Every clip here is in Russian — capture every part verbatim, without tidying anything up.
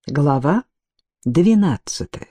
Глава двенадцатая.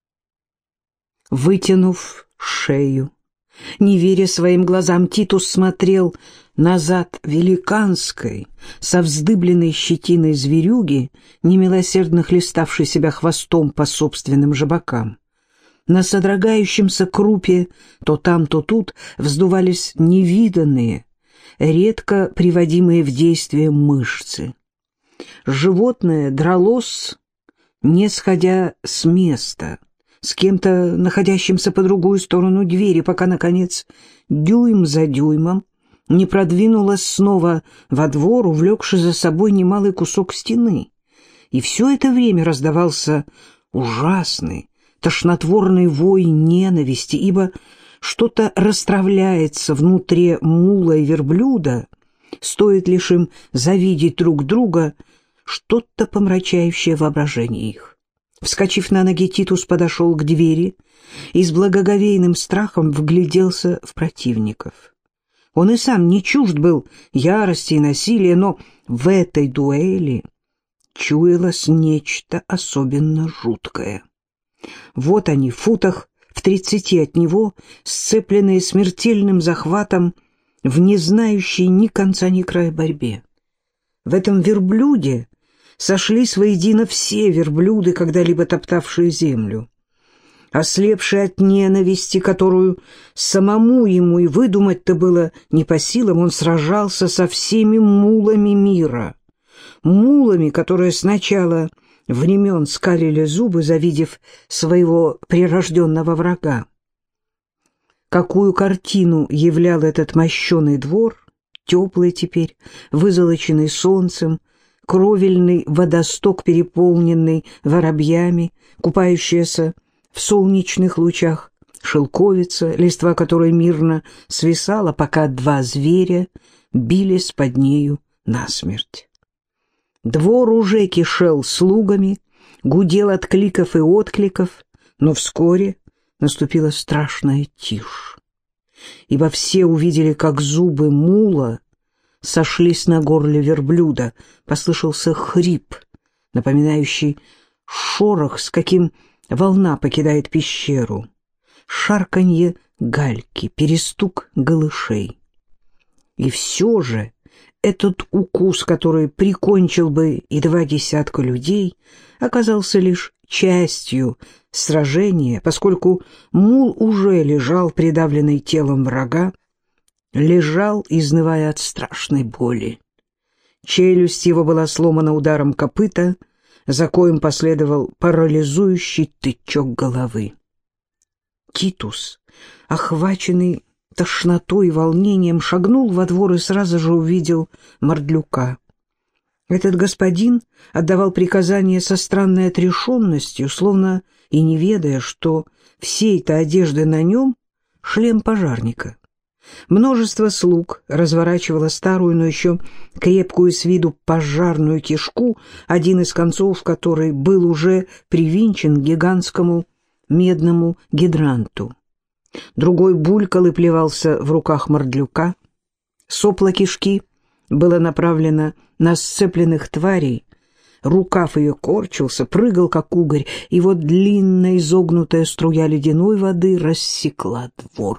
Вытянув шею, не веря своим глазам, Титус смотрел назад великанской, со вздыбленной щетиной зверюги, немилосердно хлеставшей себя хвостом по собственным же бокам. На содрогающемся крупе то там, то тут вздувались невиданные, редко приводимые в действие мышцы. Животное дралось, не сходя с места, с кем-то, находящимся по другую сторону двери, пока, наконец, дюйм за дюймом не продвинулось снова во двор, увлекши за собой немалый кусок стены. И все это время раздавался ужасный, тошнотворный вой ненависти, ибо что-то расстравляется внутри мула и верблюда, стоит лишь им завидеть друг друга, что-то помрачающее воображение их. Вскочив на ноги, Титус подошел к двери и с благоговейным страхом вгляделся в противников. Он и сам не чужд был ярости и насилия, но в этой дуэли чуялось нечто особенно жуткое. Вот они, в футах в тридцати от него, сцепленные смертельным захватом в не знающей ни конца ни края борьбе. В этом верблюде сошлись воедино все верблюды, когда-либо топтавшие землю. Ослепший от ненависти, которую самому ему и выдумать-то было не по силам, он сражался со всеми мулами мира. Мулами, которые сначала времен скалили зубы, завидев своего прирожденного врага. Какую картину являл этот мощеный двор, теплый теперь, вызолоченный солнцем, кровельный водосток, переполненный воробьями, купающаяся в солнечных лучах шелковица, листва которой мирно свисала, пока два зверя бились под нею насмерть. Двор уже кишел слугами, гудел от кликов и откликов, но вскоре наступила страшная тишь, ибо все увидели, как зубы мула сошлись на горле верблюда. Послышался хрип, напоминающий шорох, с каким волна покидает пещеру, шарканье гальки, перестук голышей. И все же этот укус, который прикончил бы и два десятка людей, оказался лишь частью сражения, поскольку мул уже лежал придавленный телом врага, лежал, изнывая от страшной боли. Челюсть его была сломана ударом копыта, за коим последовал парализующий тычок головы. Титус, охваченный тошнотой и волнением, шагнул во двор и сразу же увидел Мордлюка. Этот господин отдавал приказания со странной отрешенностью, словно и не ведая, что всей-то одежды на нем — шлем пожарника. Множество слуг разворачивало старую, но еще крепкую с виду пожарную кишку, один из концов которой был уже привинчен к гигантскому медному гидранту. Другой булькал и плевался в руках Мордлюка. Сопло кишки было направлено на сцепленных тварей, рукав ее корчился, прыгал, как угорь, и вот длинная изогнутая струя ледяной воды рассекла двор.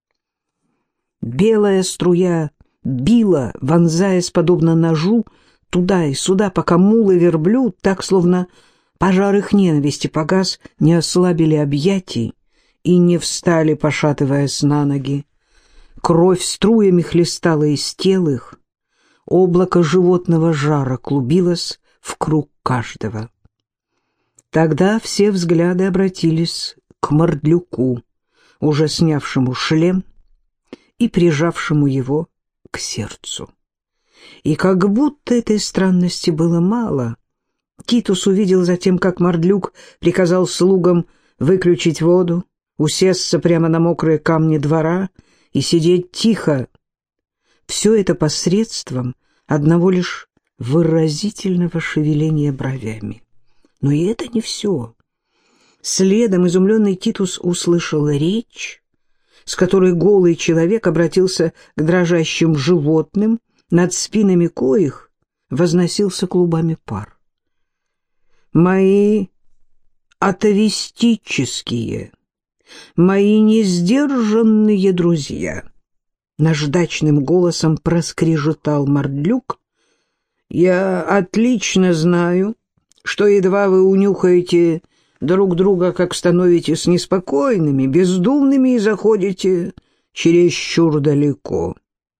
Белая струя била, вонзаясь подобно ножу, туда и сюда, пока мул и верблюд, так словно пожар их ненависти погас, не ослабили объятий и не встали, пошатываясь на ноги. Кровь струями хлестала из тел их, облако животного жара клубилось в круг каждого. Тогда все взгляды обратились к Мордлюку, уже снявшему шлем и прижавшему его к сердцу. И как будто этой странности было мало, Титус увидел затем, как Мордлюк приказал слугам выключить воду, усесться прямо на мокрые камни двора и сидеть тихо. Все это посредством одного лишь выразительного шевеления бровями. Но и это не все. Следом изумленный Титус услышал речь, с которой голый человек обратился к дрожащим животным, над спинами коих возносился клубами пар. мои атовистические, мои несдержанные друзья, наждачным голосом проскрежетал Мордлюк, я отлично знаю, что едва вы унюхаете друг друга, как становитесь неспокойными, бездумными и заходите чересчур далеко.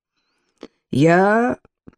Я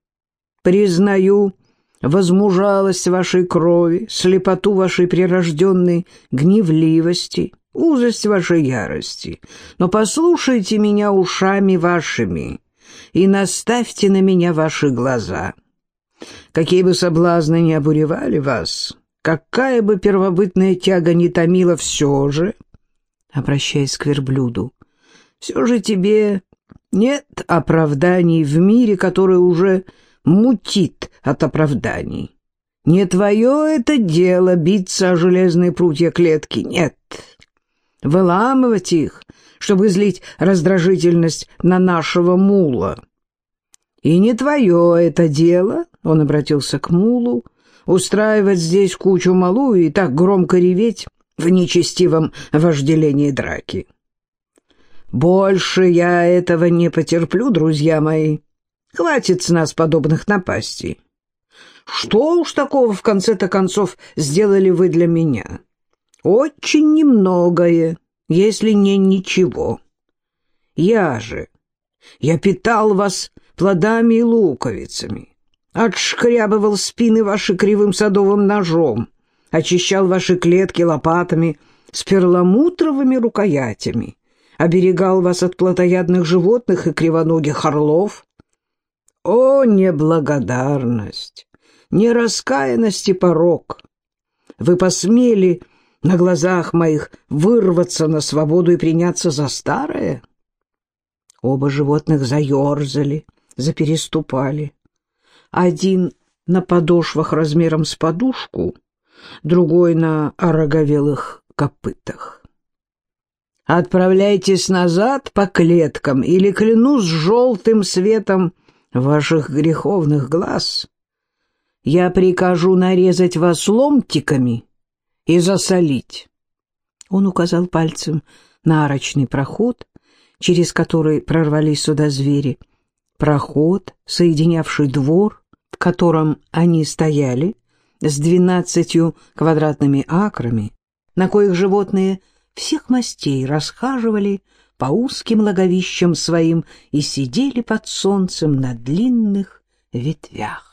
признаю возмужалость вашей крови, слепоту вашей прирожденной гневливости, узость вашей ярости. Но послушайте меня ушами вашими и наставьте на меня ваши глаза. Какие бы соблазны ни обуревали вас, какая бы первобытная тяга ни томила, все же, обращаясь к верблюду, все же тебе нет оправданий в мире, который уже мутит от оправданий. Не твое это дело биться о железные прутья клетки, нет. Выламывать их, чтобы излить раздражительность на нашего мула. И не твое это дело, он обратился к мулу, устраивать здесь кучу малую и так громко реветь в нечестивом вожделении драки. Больше я этого не потерплю, друзья мои. Хватит с нас подобных напастей. Что уж такого в конце-то концов сделали вы для меня? Очень немногое, если не ничего. Я же, я питал вас плодами и луковицами, отшкрябывал спины ваши кривым садовым ножом, очищал ваши клетки лопатами с перламутровыми рукоятями, оберегал вас от плотоядных животных и кривоногих орлов. О, неблагодарность, нераскаянность и порок! Вы посмели на глазах моих вырваться на свободу и приняться за старое? Оба животных заерзали, запереступали. Один на подошвах размером с подушку, другой на ороговелых копытах. Отправляйтесь назад по клеткам, или, клянусь желтым светом ваших греховных глаз, я прикажу нарезать вас ломтиками и засолить. Он указал пальцем на арочный проход, через который прорвались сюда звери. Проход, соединявший двор, в котором они стояли, с двенадцатью квадратными акрами, на коих животные всех мастей расхаживали по узким логовищам своим и сидели под солнцем на длинных ветвях.